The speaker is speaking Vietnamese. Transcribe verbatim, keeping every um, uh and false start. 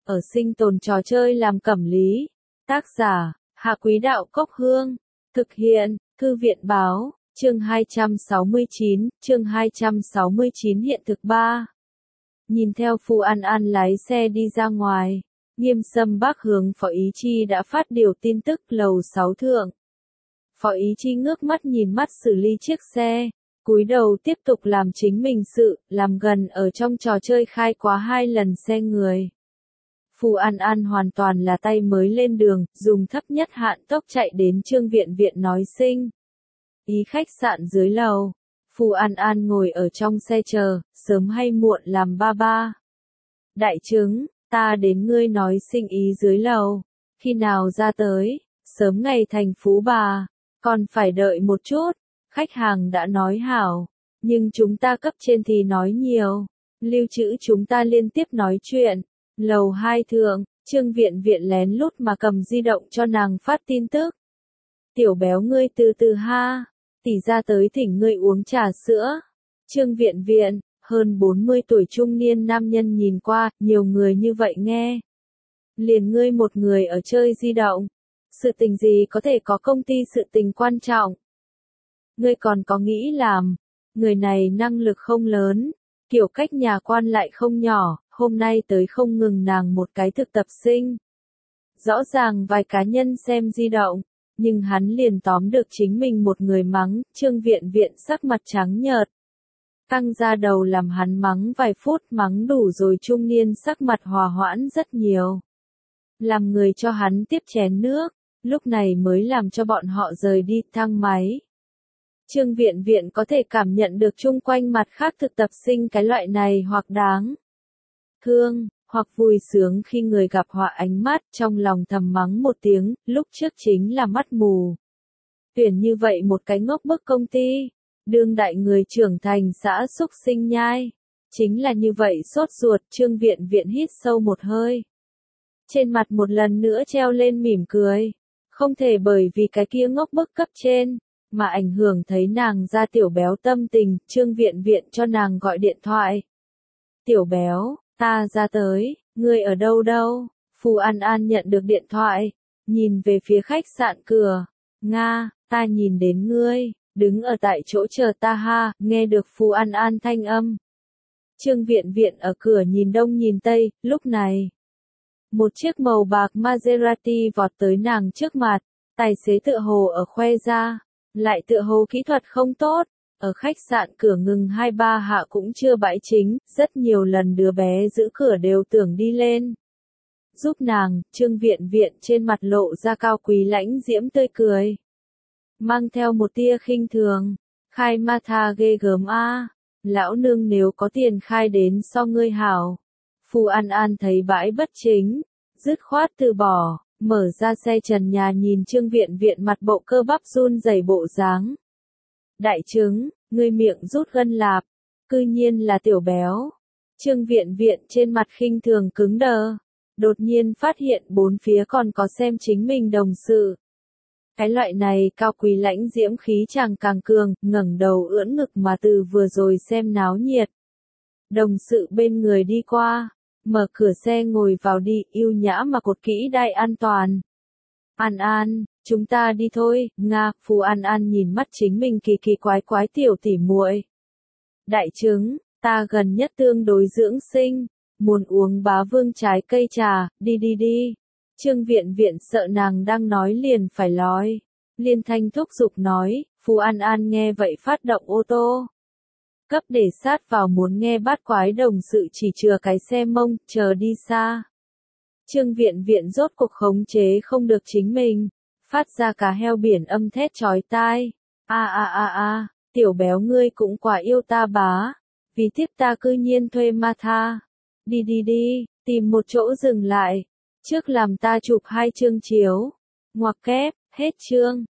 ở sinh tồn trò chơi làm cẩm lý. Tác giả, Hạ Quý Đạo Cốc Hương. Thực hiện, Thư viện Báo, chương hai trăm sáu mươi chín, chương hai trăm sáu mươi chín hiện thực ba. Nhìn theo Phù An An lái xe đi ra ngoài, Nghiêm Sâm Bắc hướng Phó Ý Chi đã phát điều tin tức lầu sáu thượng. Phó Ý Chi ngước mắt nhìn mắt xử lý chiếc xe, cúi đầu tiếp tục làm chính mình sự, làm gần ở trong trò chơi khai quá hai lần xe người. Phù An An hoàn toàn là tay mới lên đường, dùng thấp nhất hạn tốc chạy đến Trương Viện Viện nói sinh. Ý khách sạn dưới lầu. Phù An An ngồi ở trong xe chờ, sớm hay muộn làm ba ba. Đại trứng, ta đến ngươi nói sinh ý dưới lầu. Khi nào ra tới, sớm ngày thành phú bà, còn phải đợi một chút. Khách hàng đã nói hảo, nhưng chúng ta cấp trên thì nói nhiều. Lưu trữ chúng ta liên tiếp nói chuyện. Lầu hai thượng, Trương Viện Viện lén lút mà cầm di động cho nàng phát tin tức. Tiểu béo ngươi từ từ ha, tỷ ra tới thỉnh ngươi uống trà sữa. Trương Viện Viện, hơn bốn mươi tuổi trung niên nam nhân nhìn qua, nhiều người như vậy nghe. Liền ngươi một người ở chơi di động. Sự tình gì có thể có công ty sự tình quan trọng. Ngươi còn có nghĩ làm, người này năng lực không lớn, kiểu cách nhà quan lại không nhỏ, hôm nay tới không ngừng nàng một cái thực tập sinh. Rõ ràng vài cá nhân xem di động, nhưng hắn liền tóm được chính mình một người mắng, Trương Viện Viện sắc mặt trắng nhợt. Căng ra đầu làm hắn mắng vài phút, mắng đủ rồi trung niên sắc mặt hòa hoãn rất nhiều. Làm người cho hắn tiếp chén nước, lúc này mới làm cho bọn họ rời đi thang máy. Trương Viện Viện có thể cảm nhận được chung quanh mặt khác thực tập sinh cái loại này hoặc đáng thương, hoặc vui sướng khi người gặp họa ánh mắt, trong lòng thầm mắng một tiếng, lúc trước chính là mắt mù. Tuyển như vậy một cái ngốc bức công ty, đương đại người trưởng thành xã xúc sinh nhai. Chính là như vậy sốt ruột, Trương Viện Viện hít sâu một hơi. Trên mặt một lần nữa treo lên mỉm cười. Không thể bởi vì cái kia ngốc bức cấp trên, mà ảnh hưởng thấy nàng ra tiểu béo tâm tình, Trương Viện Viện cho nàng gọi điện thoại. Tiểu béo, ta ra tới, ngươi ở đâu đâu? Phù An An nhận được điện thoại, nhìn về phía khách sạn cửa. Nga, ta nhìn đến ngươi, đứng ở tại chỗ chờ ta ha, nghe được Phù An An thanh âm. Trương Viện Viện ở cửa nhìn đông nhìn tây, lúc này. Một chiếc màu bạc Maserati vọt tới nàng trước mặt, tài xế tựa hồ ở khoe ra, lại tựa hồ kỹ thuật không tốt. Ở khách sạn cửa ngừng hai ba hạ cũng chưa bãi chính, rất nhiều lần đứa bé giữ cửa đều tưởng đi lên. Giúp nàng, Trương Viện Viện trên mặt lộ ra cao quý lãnh diễm tươi cười. Mang theo một tia khinh thường, khai ma tha ghê gớm a, lão nương nếu có tiền khai đến so ngươi hảo. Phù An An thấy bãi bất chính, dứt khoát từ bỏ, mở ra xe trần nhà nhìn Trương Viện Viện mặt bộ cơ bắp run rẩy bộ dáng. Đại trứng, ngươi miệng rút gân lạp, cư nhiên là tiểu béo. Trương Viện Viện trên mặt khinh thường cứng đờ, đột nhiên phát hiện bốn phía còn có xem chính mình đồng sự. Cái loại này cao quý lãnh diễm khí chàng càng cường, ngẩng đầu ưỡn ngực mà từ vừa rồi xem náo nhiệt. Đồng sự bên người đi qua, mở cửa xe ngồi vào đi, yêu nhã mà cột kỹ đai an toàn. An An, chúng ta đi thôi, Nga, Phù An An nhìn mắt chính mình kỳ kỳ quái quái tiểu tỉ muội. Đại trứng, ta gần nhất tương đối dưỡng sinh, muốn uống bá vương trái cây trà, đi đi đi. Trương Viện Viện sợ nàng đang nói liền phải lói. Liên thanh thúc giục nói, Phù An An nghe vậy phát động ô tô. Cấp để sát vào muốn nghe bát quái đồng sự chỉ chừa cái xe mông, chờ đi xa. Trương Viện Viện rốt cuộc khống chế không được chính mình, phát ra cả heo biển âm thét chói tai. A a a a, tiểu béo ngươi cũng quả yêu ta bá, vì tiếp ta cư nhiên thuê ma tha. Đi đi đi, tìm một chỗ dừng lại, trước làm ta chụp hai chương chiếu. Ngoặc kép, hết chương.